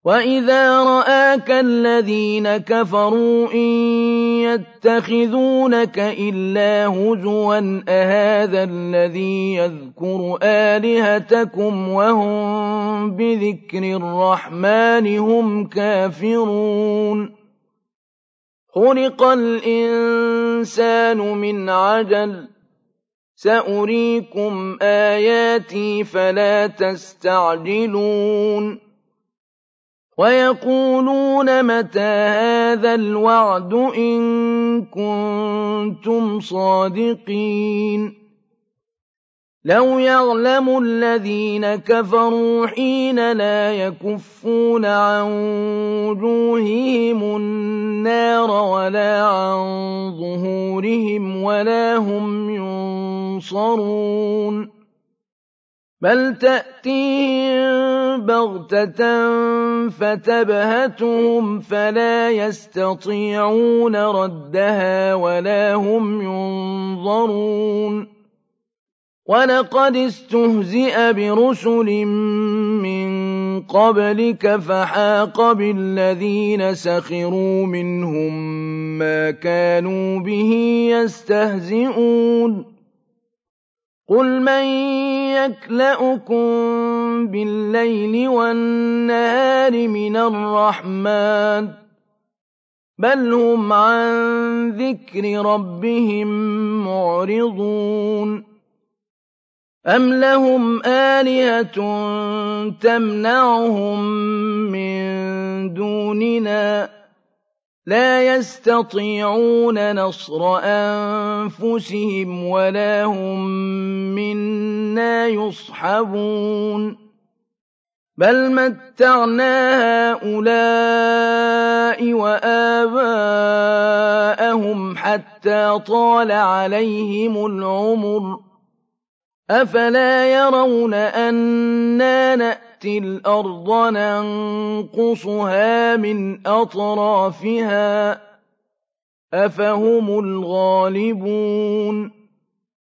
وَإِذَا رَآكَ الَّذِينَ كَفَرُوا إِن يَتَّخِذُونَكَ إِلَّا هُزُوًا أَهَٰذَا الَّذِي يَذْكُرُ آلِهَتَكُمْ وَهُم بِذِكْرِ الرَّحْمَٰنِ هُمْ كَافِرُونَ خُلِقَ الْإِنسَانُ مِنْ عَجَلٍ ۚ سَأُرِيكُمْ آيَاتِي فَلَا تَسْتَعْجِلُونِ وَيَقُولُونَ مَتَىٰ هَٰذَا الْوَعْدُ إِن كُنتُمْ صَادِقِينَ لَوْ يَعْلَمُ الَّذِينَ كَفَرُوا حِينَ لَا يَكُفُّونَ عَن وُجُوهِهِمُ النَّارَ وَلَا عَن ظُهُورِهِمْ وَلَا هُمْ يُنصَرُونَ بَلْ تَأْتِيهِم بَغْتَةً فَتَبْهَتُهُمْ فَلَا يَسْتَطِيعُونَ رَدَّهَا وَلَا هُمْ يُنظَرُونَ وَلَقَدِ اسْتُهْزِئَ بِرُسُلٍ مِّن قَبْلِكَ فَحَاقَ بِالَّذِينَ سَخِرُوا مِنْهُم مَّا كَانُوا بِهِ يَسْتَهْزِئُونَ قُلْ مَن يَكْلَؤُكُم بِاللَّيْلِ وَالنَّهَارِ مِنَ الرَّحْمَٰنِ بَلْ هُمْ عَن ذِكْرِ رَبِّهِم مُّعْرِضُونَ أَمْ لَهُمْ آلِهَةٌ تَمْنَعُهُم مِّن دُونِنَا ۚ لَا يَسْتَطِيعُونَ نَصْرَ أَنفُسِهِمْ وَلَا هُم مِّنَّا يُصْحَبُونَ بَلْ مَتَّعْنَا هَٰؤُلَاءِ وَآبَاءَهُمْ حَتَّىٰ طَالَ عَلَيْهِمُ الْعُمُرُ ۗ أَفَلَا يَرَوْنَ أَنَّا نَأْتِي الْأَرْضَ نَنقُصُهَا مِنْ أَطْرَافِهَا ۚ أَفَهُمُ الْغَالِبُونَ